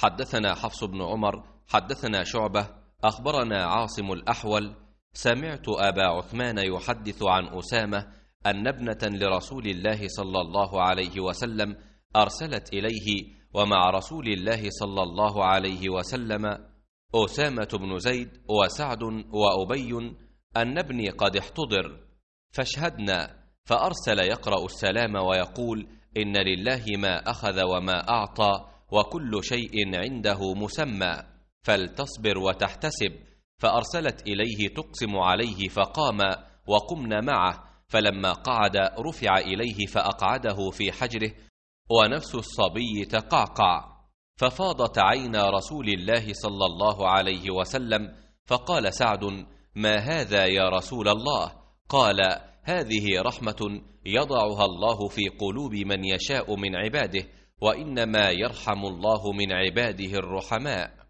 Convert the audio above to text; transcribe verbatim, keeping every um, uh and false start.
حدثنا حفص بن عمر حدثنا شعبة أخبرنا عاصم الأحول سمعت أبا عثمان يحدث عن أسامة أن ابنة لرسول الله صلى الله عليه وسلم أرسلت إليه ومع رسول الله صلى الله عليه وسلم أسامة بن زيد وسعد وأبي أن ابني قد احتضر فاشهدنا، فأرسل يقرأ السلام ويقول إن لله ما أخذ وما أعطى وكل شيء عنده مسمى فلتصبر وتحتسب. فأرسلت إليه تقسم عليه فقام وقمنا معه، فلما قعد رفع إليه فأقعده في حجره ونفس الصبي تقعقع، ففاضت عينا رسول الله صلى الله عليه وسلم، فقال سعد: ما هذا يا رسول الله؟ قال: هذه رحمة يضعها الله في قلوب من يشاء من عباده، وإنما يرحم الله من عباده الرحماء.